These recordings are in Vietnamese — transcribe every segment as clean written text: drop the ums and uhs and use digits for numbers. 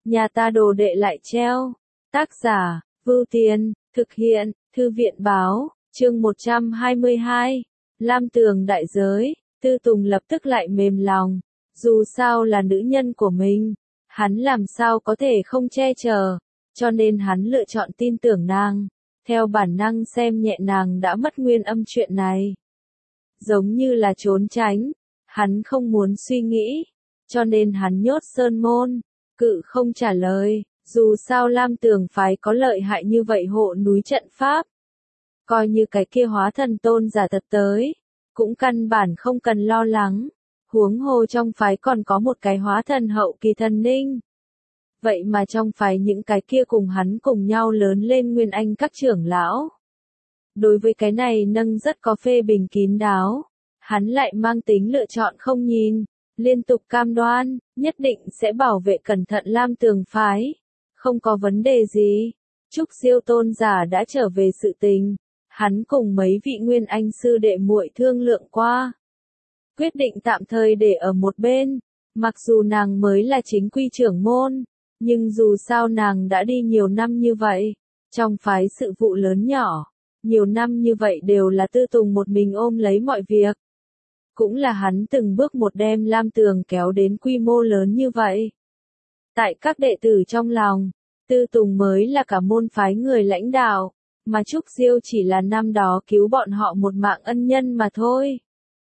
nhà ta đồ đệ lại treo. Tác giả, Vưu Tiên, thực hiện, Thư viện báo, chương 122. Lam Tường đại giới, Tư Tùng lập tức lại mềm lòng. Dù sao là nữ nhân của mình, hắn làm sao có thể không che chở, cho nên hắn lựa chọn tin tưởng nàng, theo bản năng xem nhẹ nàng đã mất nguyên âm chuyện này. Giống như là trốn tránh, hắn không muốn suy nghĩ, cho nên hắn nhốt sơn môn, cự không trả lời, dù sao Lam Tường phái có lợi hại như vậy hộ núi trận pháp. Coi như cái kia hóa thần tôn giả thật tới, cũng căn bản không cần lo lắng, huống hồ trong phái còn có một cái hóa thần hậu kỳ thần ninh. Vậy mà trong phái những cái kia cùng hắn cùng nhau lớn lên nguyên anh các trưởng lão. Đối với cái này nâng rất có phê bình kín đáo, hắn lại mang tính lựa chọn không nhìn, liên tục cam đoan, nhất định sẽ bảo vệ cẩn thận Lam Tường phái. Không có vấn đề gì. Trúc Siêu tôn giả đã trở về sự tình, hắn cùng mấy vị nguyên anh sư đệ muội thương lượng qua. Quyết định tạm thời để ở một bên, mặc dù nàng mới là chính quy trưởng môn, nhưng dù sao nàng đã đi nhiều năm như vậy, trong phái sự vụ lớn nhỏ, nhiều năm như vậy đều là Tư Tùng một mình ôm lấy mọi việc. Cũng là hắn từng bước một đem Lam Tường kéo đến quy mô lớn như vậy. Tại các đệ tử trong lòng, Tư Tùng mới là cả môn phái người lãnh đạo, mà Trúc Diêu chỉ là năm đó cứu bọn họ một mạng ân nhân mà thôi.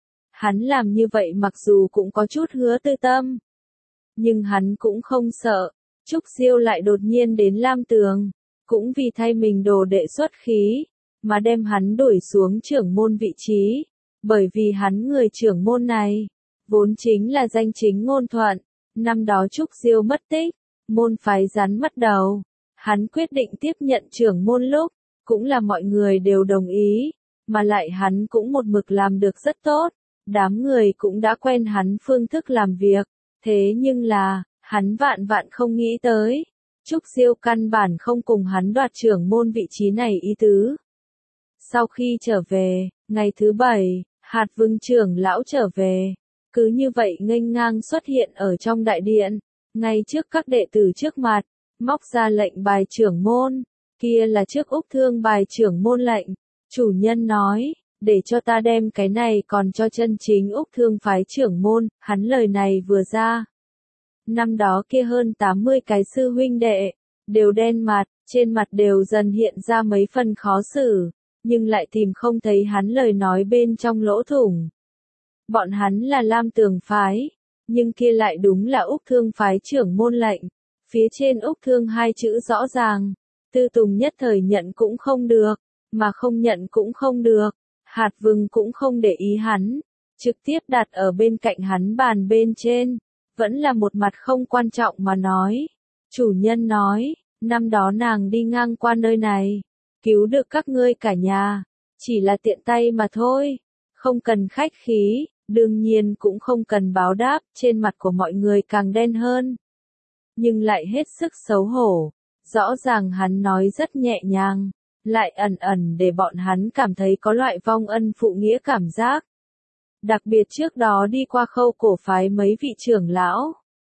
Hắn làm như vậy mặc dù cũng có chút hứa tư tâm, nhưng hắn cũng không sợ, Trúc Diêu lại đột nhiên đến Lam Tường, cũng vì thay mình đồ đệ xuất khí, mà đem hắn đuổi xuống trưởng môn vị trí, bởi vì hắn người trưởng môn này, vốn chính là danh chính ngôn thuận, năm đó Trúc Diêu mất tích, môn phái rắn mất đầu, hắn quyết định tiếp nhận trưởng môn lúc, cũng là mọi người đều đồng ý, mà lại hắn cũng một mực làm được rất tốt, đám người cũng đã quen hắn phương thức làm việc, thế nhưng là, hắn vạn vạn không nghĩ tới, Trúc Diêu căn bản không cùng hắn đoạt trưởng môn vị trí này ý tứ. Sau khi trở về, ngày thứ 7, Hạt Vương trưởng lão trở về, cứ như vậy nghênh ngang xuất hiện ở trong đại điện, ngay trước các đệ tử trước mặt, móc ra lệnh bài trưởng môn, kia là trước Úc Thương bài trưởng môn lệnh, chủ nhân nói, để cho ta đem cái này còn cho chân chính Úc Thương phái trưởng môn, hắn lời này vừa ra. Năm đó kia hơn 80 cái sư huynh đệ, đều đen mặt, trên mặt đều dần hiện ra mấy phần khó xử, nhưng lại tìm không thấy hắn lời nói bên trong lỗ thủng. Bọn hắn là Lam Tường phái, nhưng kia lại đúng là Úc Thương phái trưởng môn lệnh, phía trên Úc Thương hai chữ rõ ràng, Tư Tùng nhất thời nhận cũng không được, mà không nhận cũng không được, Hạt Vương cũng không để ý hắn, trực tiếp đặt ở bên cạnh hắn bàn bên trên, vẫn là một mặt không quan trọng mà nói. Chủ nhân nói, năm đó nàng đi ngang qua nơi này, cứu được các ngươi cả nhà, chỉ là tiện tay mà thôi, không cần khách khí, đương nhiên cũng không cần báo đáp, trên mặt của mọi người càng đen hơn. Nhưng lại hết sức xấu hổ, rõ ràng hắn nói rất nhẹ nhàng, lại ẩn ẩn để bọn hắn cảm thấy có loại vong ân phụ nghĩa cảm giác. Đặc biệt trước đó đi qua Khâu cổ phái mấy vị trưởng lão.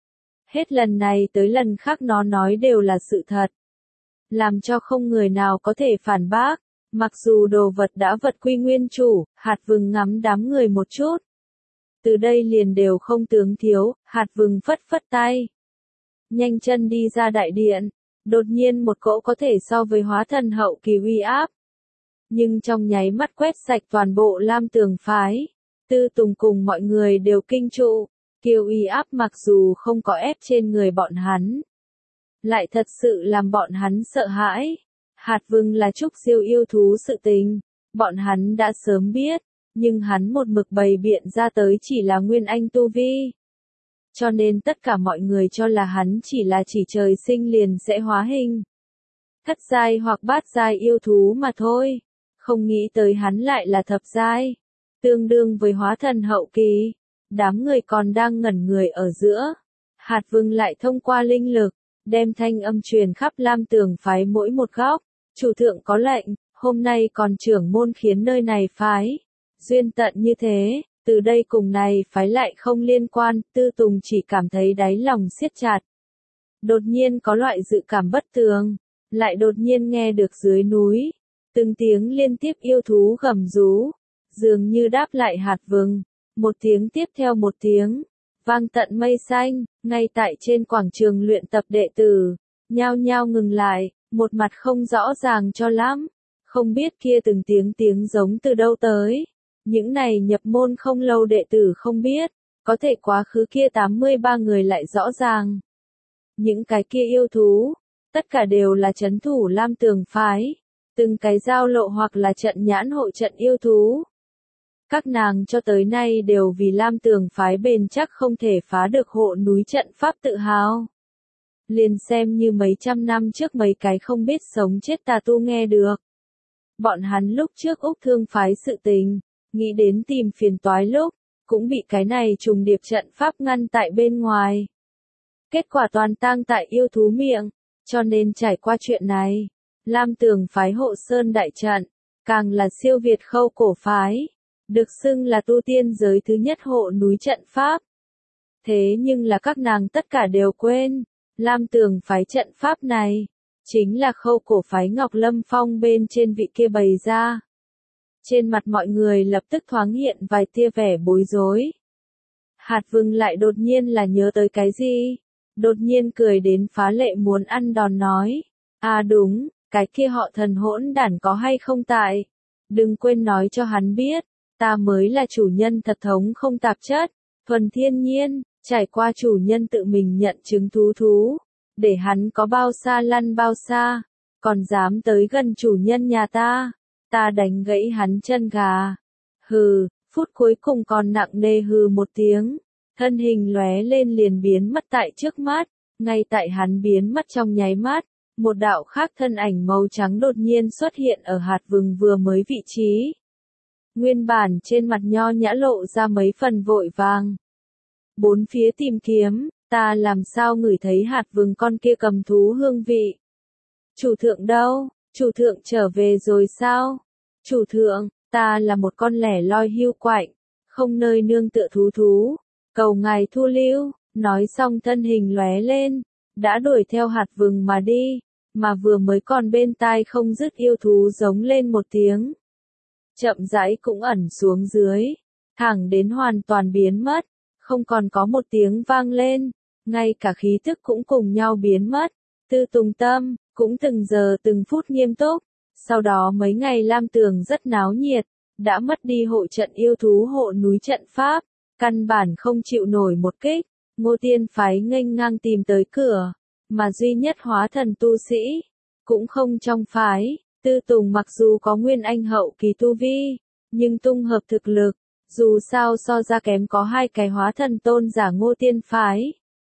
Hết lần này tới lần khác nó nói đều là sự thật. Làm cho không người nào có thể phản bác, mặc dù đồ vật đã vật quy nguyên chủ, Hạt Vương ngắm đám người một chút. Từ đây liền đều không tướng thiếu, Hạt Vương phất phất tay. Nhanh chân đi ra đại điện, đột nhiên một cỗ có thể so với hóa thần hậu kỳ uy áp. Nhưng trong nháy mắt quét sạch toàn bộ Lam Tường phái, Tư Tùng cùng mọi người đều kinh trụ, kiêu uy áp mặc dù không có ép trên người bọn hắn, lại thật sự làm bọn hắn sợ hãi. Hạt Vương là Trúc Diêu yêu thú sự tình, bọn hắn đã sớm biết, nhưng hắn một mực bày biện ra tới chỉ là nguyên anh tu vi. Cho nên tất cả mọi người cho là hắn chỉ trời sinh liền sẽ hóa hình. Thất giai hoặc bát giai yêu thú mà thôi, không nghĩ tới hắn lại là thập giai, tương đương với hóa thần hậu kỳ. Đám người còn đang ngẩn người ở giữa, Hạt Vương lại thông qua linh lực, đem thanh âm truyền khắp Lam Tường phái mỗi một góc, chủ thượng có lệnh, hôm nay còn trưởng môn khiến nơi này phái, duyên tận như thế, từ đây cùng này phái lại không liên quan, Tư Tùng chỉ cảm thấy đáy lòng siết chặt. đột nhiên có loại dự cảm bất tường, lại đột nhiên nghe được dưới núi, từng tiếng liên tiếp yêu thú gầm rú, dường như đáp lại hạt vừng, một tiếng tiếp theo một tiếng, vang tận mây xanh, ngay tại trên quảng trường luyện tập đệ tử, nhao nhao ngừng lại, một mặt không rõ ràng cho lắm, không biết kia từng tiếng giống từ đâu tới. Những này nhập môn không lâu đệ tử không biết, có thể quá khứ kia 83 người lại rõ ràng. Những cái kia yêu thú, tất cả đều là trấn thủ Lam Tường phái, từng cái giao lộ hoặc là trận nhãn hộ trận yêu thú. Các nàng cho tới nay đều vì Lam Tường phái bền chắc không thể phá được hộ núi trận pháp tự hào. Liền xem như mấy trăm năm trước mấy cái không biết sống chết tà tu nghe được. Bọn hắn lúc trước Úc Thương phái sự tình, nghĩ đến tìm phiền toái lúc, cũng bị cái này trùng điệp trận pháp ngăn tại bên ngoài. Kết quả toàn tang tại yêu thú miệng, cho nên trải qua chuyện này, Lam Tường phái hộ sơn đại trận, càng là siêu việt Khâu cổ phái, được xưng là tu tiên giới thứ nhất hộ núi trận pháp. Thế nhưng là các nàng tất cả đều quên, Lam Tường phái trận pháp này, chính là Khâu cổ phái Ngọc Lâm Phong bên trên vị kia bày ra. Trên mặt mọi người lập tức thoáng hiện vài tia vẻ bối rối. Hạt Vừng lại đột nhiên là nhớ tới cái gì? Đột nhiên cười đến phá lệ muốn ăn đòn nói. À đúng, cái kia họ thần hỗn đản có hay không tại? Đừng quên nói cho hắn biết, ta mới là chủ nhân thật thống không tạp chất, thuần thiên nhiên, trải qua chủ nhân tự mình nhận chứng thú, để hắn có bao xa lăn bao xa, còn dám tới gần chủ nhân nhà ta đánh gãy hắn chân gà. Hừ, phút cuối cùng còn nặng nề hừ một tiếng, thân hình lóe lên liền biến mất tại trước mắt, ngay tại hắn biến mất trong nháy mắt, một đạo khác thân ảnh màu trắng đột nhiên xuất hiện ở hạt vừng vừa mới vị trí. Nguyên bản trên mặt nho nhã lộ ra mấy phần vội vàng. Bốn phía tìm kiếm, ta làm sao ngửi thấy hạt vừng con kia cầm thú hương vị. Chủ thượng đâu? Chủ thượng trở về rồi sao? Chủ thượng, ta là một con lẻ loi hưu quạnh, không nơi nương tựa thú, cầu ngài thu lưu, nói xong thân hình lóe lên, đã đuổi theo hạt vừng mà đi, mà vừa mới còn bên tai không dứt yêu thú giống lên một tiếng. Chậm rãi cũng ẩn xuống dưới, thẳng đến hoàn toàn biến mất, không còn có một tiếng vang lên, ngay cả khí thức cũng cùng nhau biến mất, Tư Tùng tâm, cũng từng giờ từng phút nghiêm túc. Sau đó mấy ngày Lam Tường rất náo nhiệt, đã mất đi hộ trận yêu thú hộ núi trận pháp, căn bản không chịu nổi một kích, Ngô Tiên phái nghênh ngang tìm tới cửa, mà duy nhất hóa thần tu sĩ, cũng không trong phái, Tư Tùng mặc dù có nguyên anh hậu kỳ tu vi, nhưng tung hợp thực lực, dù sao so ra kém có hai cái hóa thần tôn giả Ngô Tiên phái.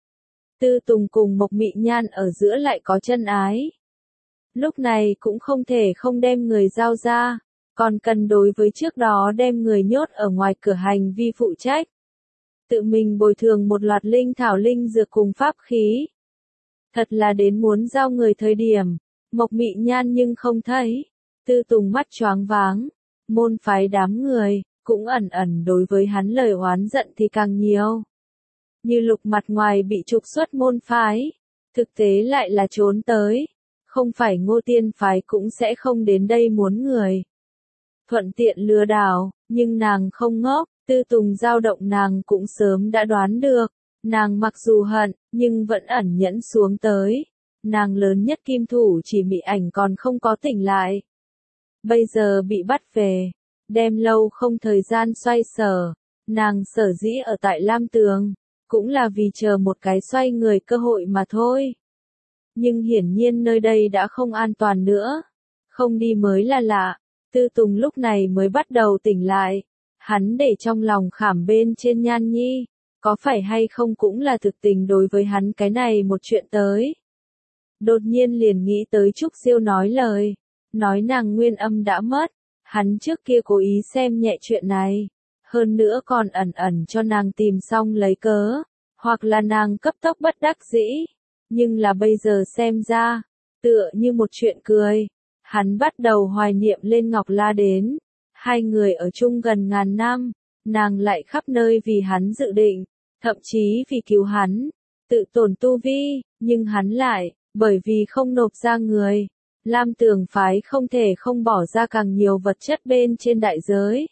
Tư Tùng cùng Mộc Mị Nhan ở giữa lại có chân ái. Lúc này cũng không thể không đem người giao ra, còn cần đối với trước đó đem người nhốt ở ngoài cửa hành vi phụ trách. Tự mình bồi thường một loạt linh thảo linh dược cùng pháp khí. Thật là đến muốn giao người thời điểm, Mộc Mị Nhan nhưng không thấy. Tư Tùng mắt choáng váng, môn phái đám người, cũng ẩn ẩn đối với hắn lời oán giận thì càng nhiều. Như Lục mặt ngoài bị trục xuất môn phái, thực tế lại là trốn tới. Không phải Ngô Tiên phái cũng sẽ không đến đây muốn người. Thuận tiện lừa đảo, nhưng nàng không ngốc, Tư Tùng dao động nàng cũng sớm đã đoán được. Nàng mặc dù hận, nhưng vẫn ẩn nhẫn xuống tới. Nàng lớn nhất kim thủ chỉ Mị Ảnh còn không có tỉnh lại. Bây giờ bị bắt về, đem lâu không thời gian xoay sở. Nàng sở dĩ ở tại Lam Tường, cũng là vì chờ một cái xoay người cơ hội mà thôi. Nhưng hiển nhiên nơi đây đã không an toàn nữa. Không đi mới là lạ. Tư Tùng lúc này mới bắt đầu tỉnh lại. Hắn để trong lòng khảm bên trên Nhan Nhi. Có phải hay không cũng là thực tình đối với hắn cái này một chuyện tới. Đột nhiên liền nghĩ tới Trúc Siêu nói lời. Nói nàng nguyên âm đã mất. Hắn trước kia cố ý xem nhẹ chuyện này. Hơn nữa còn ẩn ẩn cho nàng tìm xong lấy cớ. Hoặc là nàng cấp tốc bất đắc dĩ. Nhưng là bây giờ xem ra, tựa như một chuyện cười. Hắn bắt đầu hoài niệm lên Ngọc La đến. Hai người ở chung gần ngàn năm, nàng lại khắp nơi vì hắn dự định, thậm chí vì cứu hắn. tự tổn tu vi, nhưng hắn lại, bởi vì không nộp ra người, Lam Tường phái không thể không bỏ ra càng nhiều vật chất bên trên đại giới.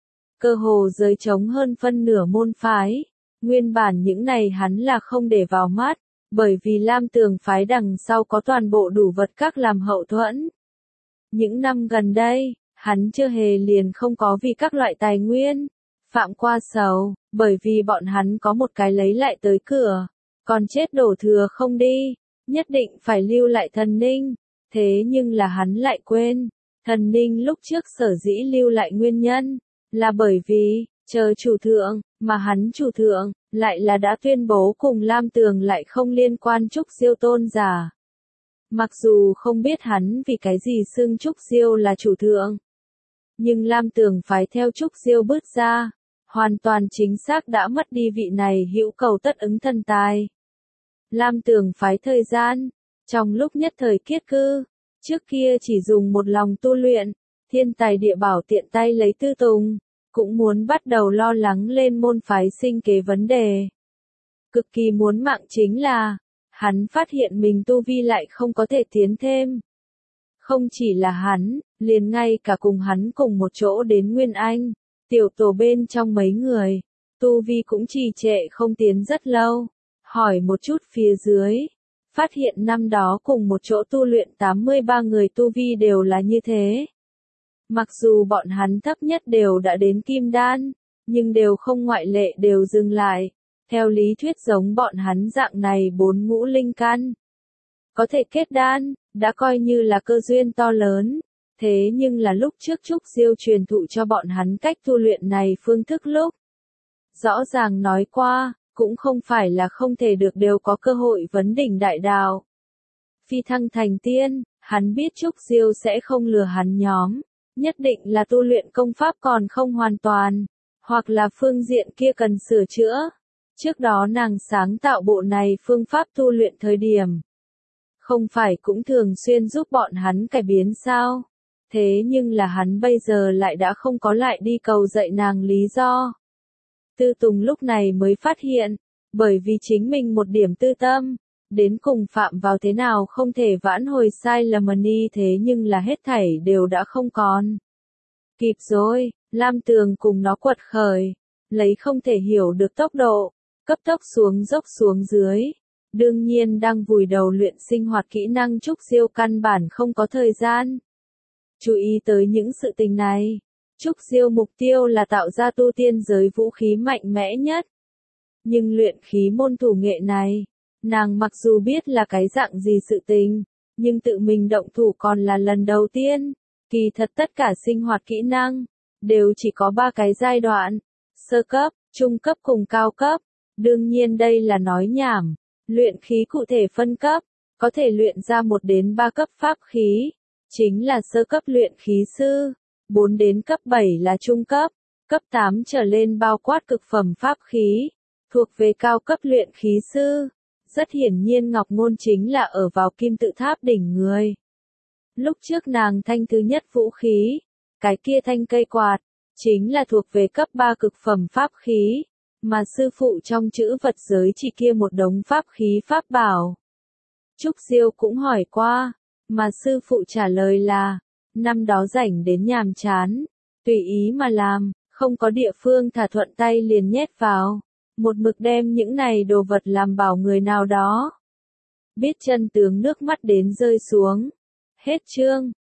Cơ hồ giới trống hơn phân nửa môn phái, nguyên bản những này hắn là không để vào mắt, bởi vì Lam Tường phái đằng sau có toàn bộ đủ vật các làm hậu thuẫn. Những năm gần đây, hắn chưa hề liền không có vì các loại tài nguyên, phạm qua sầu, bởi vì bọn hắn có một cái lấy lại tới cửa, còn chết đổ thừa không đi, nhất định phải lưu lại thần ninh, thế nhưng là hắn lại quên, thần ninh lúc trước sở dĩ lưu lại nguyên nhân, là bởi vì, chờ chủ thượng, mà hắn chủ thượng, lại là đã tuyên bố cùng Lam Tường lại không liên quan Trúc Diêu tôn giả. Mặc dù không biết hắn vì cái gì xưng Trúc Diêu là chủ thượng, nhưng Lam Tường phái theo Trúc Diêu bước ra, hoàn toàn chính xác đã mất đi vị này hữu cầu tất ứng thần tài. Lam Tường phái thời gian, trong lúc nhất thời kiết cư, trước kia chỉ dùng một lòng tu luyện, thiên tài địa bảo tiện tay lấy tư tùng, cũng muốn bắt đầu lo lắng lên môn phái sinh kế vấn đề. Cực kỳ muốn mạng chính là, hắn phát hiện mình tu vi lại không có thể tiến thêm. Không chỉ là hắn, liền ngay cả cùng hắn cùng một chỗ đến Nguyên Anh, tiểu tổ bên trong mấy người, tu vi cũng trì trệ không tiến rất lâu. Hỏi một chút phía dưới, phát hiện năm đó cùng một chỗ tu luyện 83 người tu vi đều là như thế. Mặc dù bọn hắn thấp nhất đều đã đến kim đan, nhưng đều không ngoại lệ đều dừng lại. Theo lý thuyết giống bọn hắn dạng này 4 ngũ linh căn, có thể kết đan, đã coi như là cơ duyên to lớn. Thế nhưng là lúc trước Trúc Diêu truyền thụ cho bọn hắn cách tu luyện này phương thức lúc. Rõ ràng nói qua, cũng không phải là không thể được đều có cơ hội vấn đỉnh đại đạo. Phi thăng thành tiên, hắn biết Trúc Diêu sẽ không lừa hắn nhóm, nhất định là tu luyện công pháp còn không hoàn toàn, hoặc là phương diện kia cần sửa chữa. Trước đó nàng sáng tạo bộ này phương pháp tu luyện thời điểm, không phải cũng thường xuyên giúp bọn hắn cải biến sao? Thế nhưng là hắn bây giờ lại đã không có lại đi cầu dạy nàng lý do. Tư Tùng lúc này mới phát hiện, bởi vì chính mình một điểm tư tâm, đến cùng phạm vào thế nào không thể vãn hồi sai lầm ni, thế nhưng là hết thảy đều đã không còn. Kịp rồi, Lam Tường cùng nó quật khởi, lấy không thể hiểu được tốc độ, cấp tốc xuống dốc xuống dưới. Đương nhiên đang vùi đầu luyện sinh hoạt kỹ năng Trúc Diêu căn bản không có thời gian chú ý tới những sự tình này. Trúc Diêu mục tiêu là tạo ra tu tiên giới vũ khí mạnh mẽ nhất. Nhưng luyện khí môn thủ nghệ này, nàng mặc dù biết là cái dạng gì sự tình, nhưng tự mình động thủ còn là lần đầu tiên. Kỳ thật tất cả sinh hoạt kỹ năng, đều chỉ có 3 cái giai đoạn, sơ cấp, trung cấp cùng cao cấp. Đương nhiên đây là nói nhảm, luyện khí cụ thể phân cấp, có thể luyện ra 1 đến 3 cấp pháp khí, chính là sơ cấp luyện khí sư, 4 đến cấp 7 là trung cấp 8 trở lên bao quát cực phẩm pháp khí, thuộc về cao cấp luyện khí sư. Rất hiển nhiên Ngọc Ngôn chính là ở vào kim tự tháp đỉnh người. Lúc trước nàng thanh thứ nhất vũ khí, cái kia thanh cây quạt, chính là thuộc về cấp 3 cực phẩm pháp khí, mà sư phụ trong chữ vật giới chỉ kia một đống pháp khí pháp bảo. Trúc Diêu cũng hỏi qua, mà sư phụ trả lời là, năm đó rảnh đến nhàm chán, tùy ý mà làm, không có địa phương thả thuận tay liền nhét vào, một mực đem những này đồ vật làm bảo người nào đó. Biết chân tướng nước mắt đến rơi xuống. Hết chương.